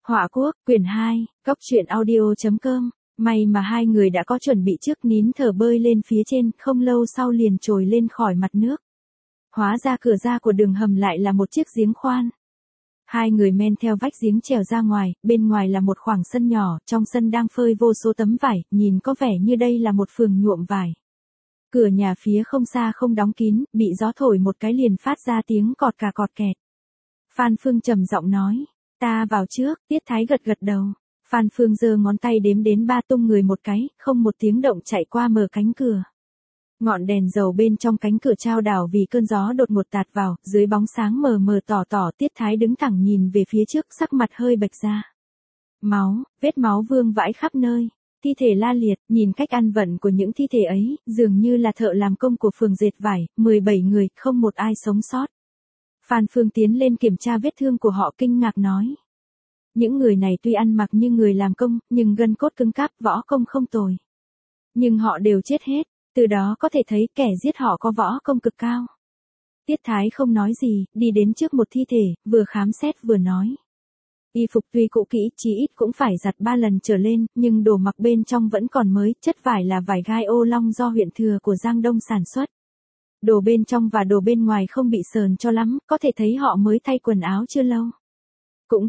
Họa quốc, quyển 2, góc truyện audio.com. May mà hai người đã có chuẩn bị trước, nín thở bơi lên phía trên, không lâu sau liền trồi lên khỏi mặt nước. Hóa ra cửa ra của đường hầm lại là một chiếc giếng khoan. Hai người men theo vách giếng trèo ra ngoài, bên ngoài là một khoảng sân nhỏ, trong sân đang phơi vô số tấm vải, nhìn có vẻ như đây là một phường nhuộm vải. Cửa nhà phía không xa không đóng kín, bị gió thổi một cái liền phát ra tiếng cọt cà cọt kẹt. Phan Phương trầm giọng nói, ta vào trước. Tiết Thái gật gật đầu. Phan Phương giơ ngón tay đếm đến 3, tung người một cái, không một tiếng động chạy qua mở cánh cửa. Ngọn đèn dầu bên trong cánh cửa chao đảo vì cơn gió đột ngột tạt vào, dưới bóng sáng mờ mờ tỏ, Tiết Thái đứng thẳng nhìn về phía trước, sắc mặt hơi bệch ra. Máu, vết máu vương vãi khắp nơi, thi thể la liệt, nhìn cách ăn vận của những thi thể ấy, dường như là thợ làm công của phường dệt vải, 17 người, không một ai sống sót. Phan Phương tiến lên kiểm tra vết thương của họ, kinh ngạc nói. Những người này tuy ăn mặc như người làm công, nhưng gân cốt cứng cáp, võ công không tồi. Nhưng họ đều chết hết, từ đó có thể thấy kẻ giết họ có võ công cực cao. Tiết Thái không nói gì, đi đến trước một thi thể, vừa khám xét vừa nói. Y phục tuy cũ kỹ, chí ít cũng phải giặt 3 lần trở lên, nhưng đồ mặc bên trong vẫn còn mới, chất vải là vải gai ô long do huyện Thừa của Giang Đông sản xuất. Đồ bên trong và đồ bên ngoài không bị sờn cho lắm, có thể thấy họ mới thay quần áo chưa lâu. Cũng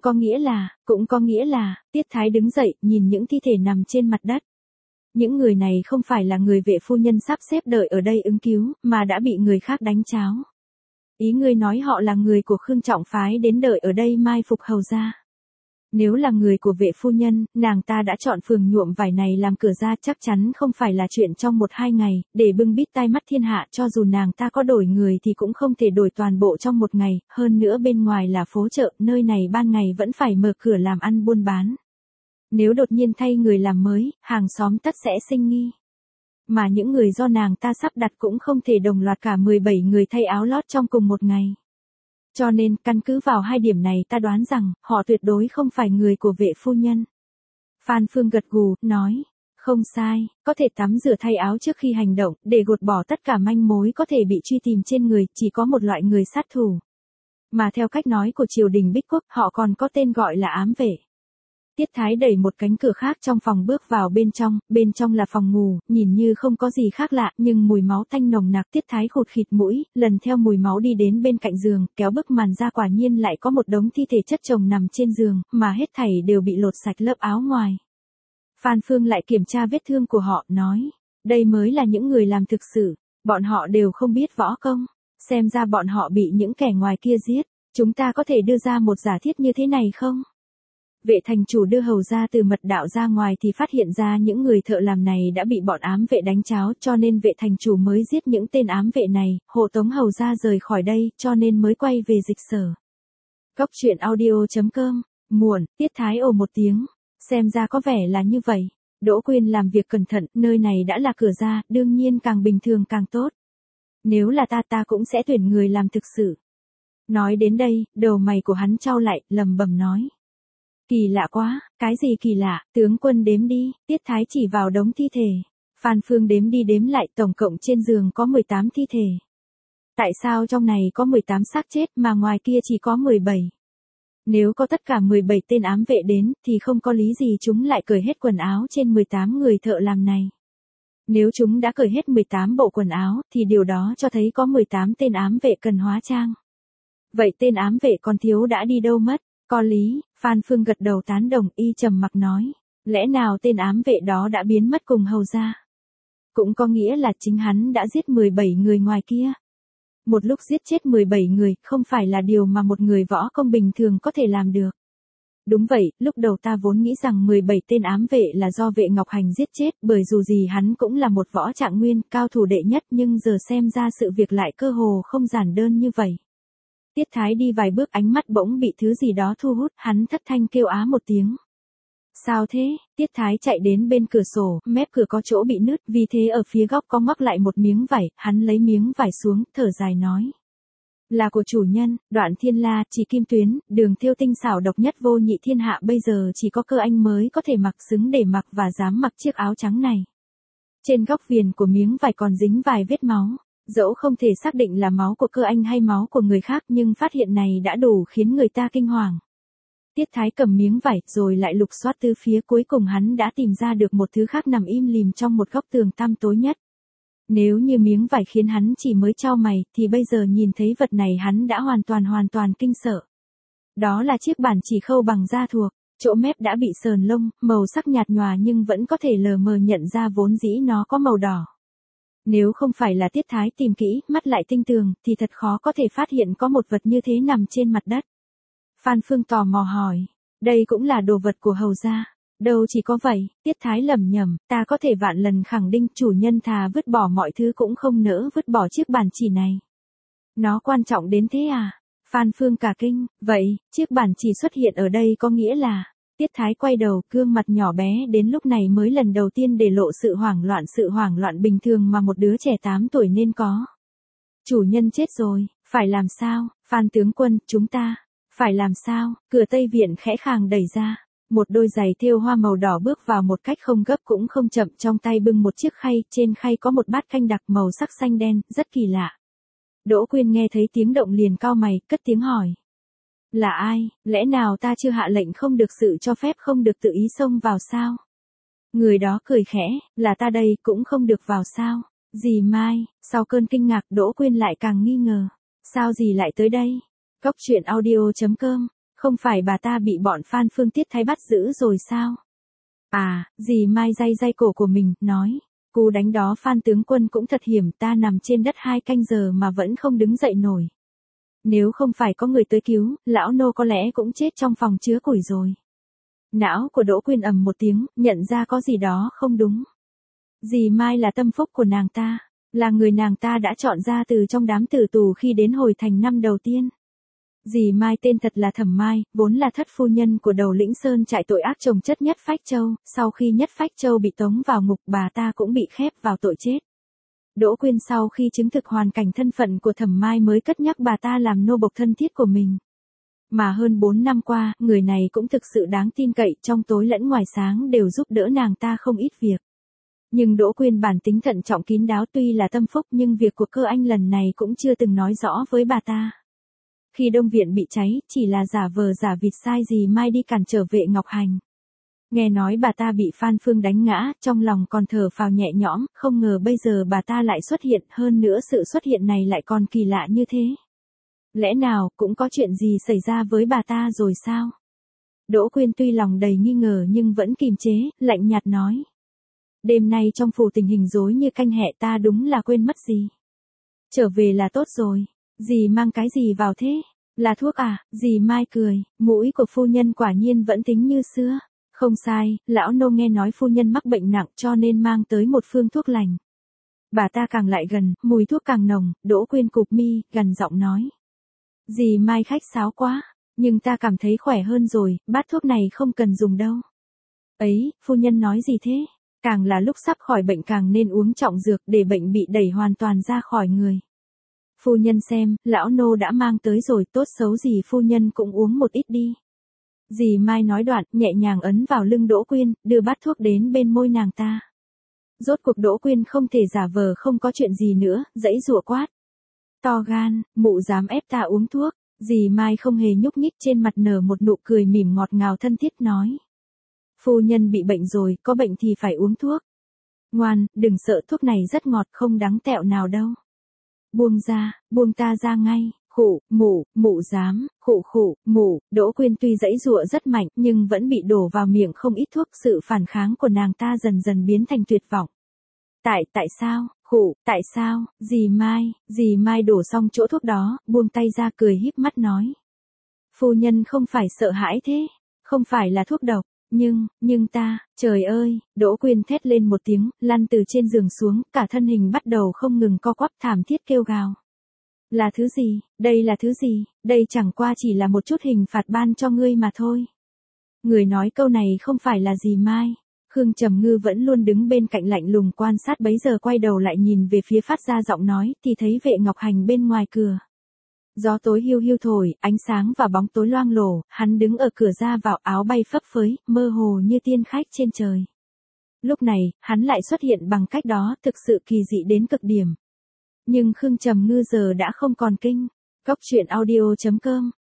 có nghĩa là, Tiết Thái đứng dậy, nhìn những thi thể nằm trên mặt đất. Những người này không phải là người vệ phu nhân sắp xếp đợi ở đây ứng cứu, mà đã bị người khác đánh cháo. Ý ngươi nói họ là người của Khương Trọng phái đến đợi ở đây mai phục hầu gia. Nếu là người của vệ phu nhân, nàng ta đã chọn phường nhuộm vải này làm cửa ra, chắc chắn không phải là chuyện trong 1-2 ngày, để bưng bít tai mắt thiên hạ, cho dù nàng ta có đổi người thì cũng không thể đổi toàn bộ trong 1 ngày, hơn nữa bên ngoài là phố chợ, nơi này ban ngày vẫn phải mở cửa làm ăn buôn bán. Nếu đột nhiên thay người làm mới, hàng xóm tất sẽ sinh nghi. Mà những người do nàng ta sắp đặt cũng không thể đồng loạt cả 17 người thay áo lót trong cùng 1 ngày. Cho nên, căn cứ vào 2 điểm này ta đoán rằng, họ tuyệt đối không phải người của vệ phu nhân. Phan Phương gật gù, nói, không sai, có thể tắm rửa thay áo trước khi hành động, để gột bỏ tất cả manh mối có thể bị truy tìm trên người, chỉ có một loại người sát thủ. Mà theo cách nói của triều đình Bích Quốc, họ còn có tên gọi là ám vệ. Tiết Thái đẩy một cánh cửa khác trong phòng bước vào bên trong là phòng ngủ, nhìn như không có gì khác lạ, nhưng mùi máu tanh nồng nặc. Tiết Thái khụt khịt mũi, lần theo mùi máu đi đến bên cạnh giường, kéo bức màn ra, quả nhiên lại có một đống thi thể chất chồng nằm trên giường, mà hết thảy đều bị lột sạch lớp áo ngoài. Phan Phương lại kiểm tra vết thương của họ, nói, đây mới là những người làm thực sự, bọn họ đều không biết võ công, xem ra bọn họ bị những kẻ ngoài kia giết, chúng ta có thể đưa ra một giả thiết như thế này không? Vệ thành chủ đưa hầu gia từ mật đạo ra ngoài thì phát hiện ra những người thợ làm này đã bị bọn ám vệ đánh cháo, cho nên vệ thành chủ mới giết những tên ám vệ này, hộ tống hầu gia rời khỏi đây, cho nên mới quay về dịch sở. Góc truyện audio.com, muộn. Tiết Thái ồ một tiếng, xem ra có vẻ là như vậy. Đỗ Quyên làm việc cẩn thận, nơi này đã là cửa ra, đương nhiên càng bình thường càng tốt. Nếu là ta cũng sẽ tuyển người làm thực sự. Nói đến đây, đầu mày của hắn chau lại, lầm bầm nói. Kỳ lạ quá, cái gì kỳ lạ, tướng quân đếm đi. Tiết Thái chỉ vào đống thi thể. Phan Phương đếm đi đếm lại, tổng cộng trên giường có 18 thi thể. Tại sao trong này có 18 xác chết mà ngoài kia chỉ có 17? Nếu có tất cả 17 tên ám vệ đến, thì không có lý gì chúng lại cởi hết quần áo trên 18 người thợ làm này. Nếu chúng đã cởi hết 18 bộ quần áo, thì điều đó cho thấy có 18 tên ám vệ cần hóa trang. Vậy tên ám vệ còn thiếu đã đi đâu mất? Có lý, Phan Phương gật đầu tán đồng, y trầm mặc nói. Lẽ nào tên ám vệ đó đã biến mất cùng hầu gia? Cũng có nghĩa là chính hắn đã giết 17 người ngoài kia. Một lúc giết chết 17 người, không phải là điều mà một người võ công bình thường có thể làm được. Đúng vậy, lúc đầu ta vốn nghĩ rằng 17 tên ám vệ là do vệ Ngọc Hành giết chết, bởi dù gì hắn cũng là một võ trạng nguyên, cao thủ đệ nhất, nhưng giờ xem ra sự việc lại cơ hồ không giản đơn như vậy. Tiết Thái đi vài bước, ánh mắt bỗng bị thứ gì đó thu hút, hắn thất thanh kêu á một tiếng. Sao thế? Tiết Thái chạy đến bên cửa sổ, mép cửa có chỗ bị nứt, vì thế ở phía góc có ngoắc lại một miếng vải, hắn lấy miếng vải xuống, thở dài nói. Là của chủ nhân, Đoạn Thiên La, chỉ kim tuyến, đường thêu tinh xảo độc nhất vô nhị thiên hạ, bây giờ chỉ có Cơ Anh mới có thể mặc, xứng để mặc và dám mặc chiếc áo trắng này. Trên góc viền của miếng vải còn dính vài vết máu. Dẫu không thể xác định là máu của Cơ Anh hay máu của người khác, nhưng phát hiện này đã đủ khiến người ta kinh hoàng. Tiết Thái cầm miếng vải rồi lại lục soát tứ phía, cuối cùng hắn đã tìm ra được một thứ khác nằm im lìm trong một góc tường tăm tối nhất. Nếu như miếng vải khiến hắn chỉ mới chau mày thì bây giờ nhìn thấy vật này hắn đã hoàn toàn kinh sợ. Đó là chiếc bản chỉ khâu bằng da thuộc, chỗ mép đã bị sờn lông, màu sắc nhạt nhòa nhưng vẫn có thể lờ mờ nhận ra vốn dĩ nó có màu đỏ. Nếu không phải là Tiết Thái tìm kỹ, mắt lại tinh tường, thì thật khó có thể phát hiện có một vật như thế nằm trên mặt đất. Phan Phương tò mò hỏi, đây cũng là đồ vật của hầu gia? Đâu chỉ có vậy, Tiết Thái lẩm nhẩm, ta có thể vạn lần khẳng định chủ nhân thà vứt bỏ mọi thứ cũng không nỡ vứt bỏ chiếc bản chỉ này. Nó quan trọng đến thế à? Phan Phương cả kinh, vậy, chiếc bản chỉ xuất hiện ở đây có nghĩa là... Tiết Thái quay đầu, gương mặt nhỏ bé đến lúc này mới lần đầu tiên để lộ sự hoảng loạn bình thường mà một đứa trẻ 8 tuổi nên có. Chủ nhân chết rồi, phải làm sao? Phan tướng quân, chúng ta, phải làm sao? Cửa Tây Viện khẽ khàng đẩy ra. Một đôi giày thêu hoa màu đỏ bước vào một cách không gấp cũng không chậm, trong tay bưng một chiếc khay, trên khay có một bát canh đặc màu sắc xanh đen, rất kỳ lạ. Đỗ Quyên nghe thấy tiếng động liền cau mày, cất tiếng hỏi. Là ai, lẽ nào ta chưa hạ lệnh không được sự cho phép không được tự ý xông vào sao? Người đó cười khẽ, là ta đây cũng không được vào sao? Dì Mai, sau cơn kinh ngạc Đỗ Quyên lại càng nghi ngờ. Sao dì lại tới đây? Cốc truyện audio.com, không phải bà ta bị bọn Phan Phương Tiết Thái bắt giữ rồi sao? À, dì Mai day cổ của mình, nói. Cú đánh đó Phan tướng quân cũng thật hiểm, ta nằm trên đất 2 canh giờ mà vẫn không đứng dậy nổi. Nếu không phải có người tới cứu, lão nô có lẽ cũng chết trong phòng chứa củi rồi. Não của Đỗ Quyên ầm một tiếng, nhận ra có gì đó không đúng. Dì Mai là tâm phúc của nàng ta, là người nàng ta đã chọn ra từ trong đám tử tù khi đến hồi thành năm đầu tiên. Dì Mai tên thật là Thẩm Mai, vốn là thất phu nhân của đầu lĩnh Sơn trại tội ác chồng chất Nhất Phách Châu, sau khi Nhất Phách Châu bị tống vào ngục bà ta cũng bị khép vào tội chết. Đỗ Quyên sau khi chứng thực hoàn cảnh thân phận của Thẩm Mai mới cất nhắc bà ta làm nô bộc thân thiết của mình. Mà hơn 4 năm qua, người này cũng thực sự đáng tin cậy, trong tối lẫn ngoài sáng đều giúp đỡ nàng ta không ít việc. Nhưng Đỗ Quyên bản tính thận trọng kín đáo, tuy là tâm phúc nhưng việc của Cơ Anh lần này cũng chưa từng nói rõ với bà ta. Khi Đông Viện bị cháy, chỉ là giả vờ giả vịt sai dì Mai đi cản trở Vệ Ngọc Hành. Nghe nói bà ta bị Phan Phương đánh ngã, trong lòng còn thở phào nhẹ nhõm, không ngờ bây giờ bà ta lại xuất hiện, hơn nữa sự xuất hiện này lại còn kỳ lạ như thế. Lẽ nào cũng có chuyện gì xảy ra với bà ta rồi sao? Đỗ Quyên tuy lòng đầy nghi ngờ nhưng vẫn kìm chế, lạnh nhạt nói. Đêm nay trong phủ tình hình rối như canh hẹ, ta đúng là quên mất gì. Trở về là tốt rồi. Dì mang cái gì vào thế? Là thuốc à? Dì Mai cười, mũi của phu nhân quả nhiên vẫn tính như xưa. Không sai, lão nô nghe nói phu nhân mắc bệnh nặng cho nên mang tới một phương thuốc lành. Bà ta càng lại gần, mùi thuốc càng nồng, Đỗ Quyên cụp mi, gần giọng nói. Dì Mai khách sáo quá, nhưng ta cảm thấy khỏe hơn rồi, bát thuốc này không cần dùng đâu. Ấy, phu nhân nói gì thế? Càng là lúc sắp khỏi bệnh càng nên uống trọng dược để bệnh bị đẩy hoàn toàn ra khỏi người. Phu nhân xem, lão nô đã mang tới rồi, tốt xấu gì phu nhân cũng uống một ít đi. Dì Mai nói đoạn, nhẹ nhàng ấn vào lưng Đỗ Quyên, đưa bát thuốc đến bên môi nàng ta. Rốt cuộc Đỗ Quyên không thể giả vờ không có chuyện gì nữa, giãy giụa quát. To gan, mụ dám ép ta uống thuốc. Dì Mai không hề nhúc nhích, trên mặt nở một nụ cười mỉm ngọt ngào thân thiết nói. Phu nhân bị bệnh rồi, có bệnh thì phải uống thuốc. Ngoan, đừng sợ, thuốc này rất ngọt, không đắng tẹo nào đâu. Buông ra, buông ta ra ngay. Khụ, mụ dám, khụ, mụ. Đỗ Quyên tuy giãy giụa rất mạnh nhưng vẫn bị đổ vào miệng không ít thuốc, sự phản kháng của nàng ta dần dần biến thành tuyệt vọng. Tại sao, tại sao, dì Mai đổ xong chỗ thuốc đó, buông tay ra cười híp mắt nói. Phu nhân không phải sợ hãi thế, không phải là thuốc độc, nhưng ta, trời ơi, Đỗ Quyên thét lên một tiếng, lăn từ trên giường xuống, cả thân hình bắt đầu không ngừng co quắp thảm thiết kêu gào. Là thứ gì, đây là thứ gì, đây chẳng qua chỉ là một chút hình phạt ban cho ngươi mà thôi. Người nói câu này không phải là dì Mai. Khương Trầm Ngư vẫn luôn đứng bên cạnh lạnh lùng quan sát, bấy giờ quay đầu lại nhìn về phía phát ra giọng nói thì thấy Vệ Ngọc Hành bên ngoài cửa. Gió tối hiu hiu thổi, ánh sáng và bóng tối loang lổ, hắn đứng ở cửa ra vào, áo bay phấp phới, mơ hồ như tiên khách trên trời. Lúc này, hắn lại xuất hiện bằng cách đó thực sự kỳ dị đến cực điểm. Nhưng Khương Trầm Ngư giờ đã không còn kinh. Cốc truyện audio.com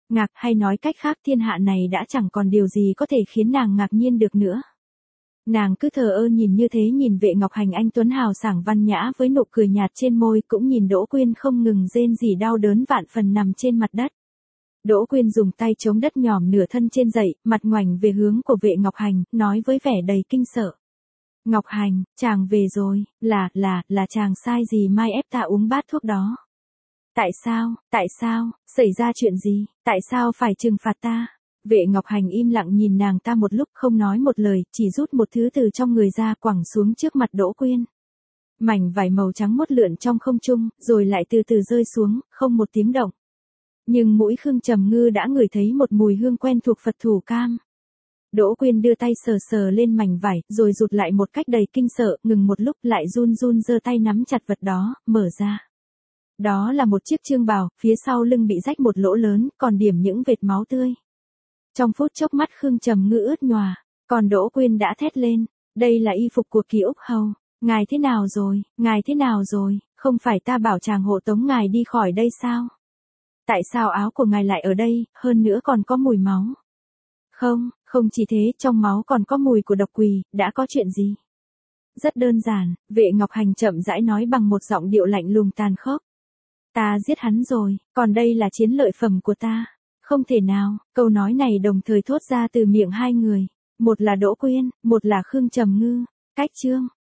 Ngạc hay nói cách khác thiên hạ này đã chẳng còn điều gì có thể khiến nàng ngạc nhiên được nữa. Nàng cứ thờ ơ nhìn như thế, nhìn Vệ Ngọc Hành anh tuấn hào sảng văn nhã với nụ cười nhạt trên môi, cũng nhìn Đỗ Quyên không ngừng rên rỉ đau đớn vạn phần nằm trên mặt đất. Đỗ Quyên dùng tay chống đất nhòm nửa thân trên dậy, mặt ngoảnh về hướng của Vệ Ngọc Hành, nói với vẻ đầy kinh sợ. Ngọc Hành, chàng về rồi, là chàng sai gì mai ép ta uống bát thuốc đó. Tại sao, xảy ra chuyện gì, tại sao phải trừng phạt ta? Vệ Ngọc Hành im lặng nhìn nàng ta một lúc không nói một lời, chỉ rút một thứ từ trong người ra quẳng xuống trước mặt Đỗ Quyên. Mảnh vải màu trắng mốt lượn trong không trung, rồi lại từ từ rơi xuống, không một tiếng động. Nhưng mũi Khương Trầm Ngư đã ngửi thấy một mùi hương quen thuộc Phật thủ cam. Đỗ Quyên đưa tay sờ sờ lên mảnh vải, rồi rụt lại một cách đầy kinh sợ, ngừng một lúc lại run run giơ tay nắm chặt vật đó, mở ra. Đó là một chiếc trương bào, phía sau lưng bị rách một lỗ lớn, còn điểm những vệt máu tươi. Trong phút chốc mắt Khương Trầm Ngư ướt nhòa, còn Đỗ Quyên đã thét lên, đây là y phục của Kỳ Úc Hầu, ngài thế nào rồi, không phải ta bảo chàng hộ tống ngài đi khỏi đây sao? Tại sao áo của ngài lại ở đây, hơn nữa còn có mùi máu? Không chỉ thế, trong máu còn có mùi của độc quỷ, đã có chuyện gì? Rất đơn giản, Vệ Ngọc Hành chậm rãi nói bằng một giọng điệu lạnh lùng tàn khốc. Ta giết hắn rồi, còn đây là chiến lợi phẩm của ta. Không thể nào, câu nói này đồng thời thốt ra từ miệng hai người. Một là Đỗ Quyên, một là Khương Trầm Ngư. Cách chương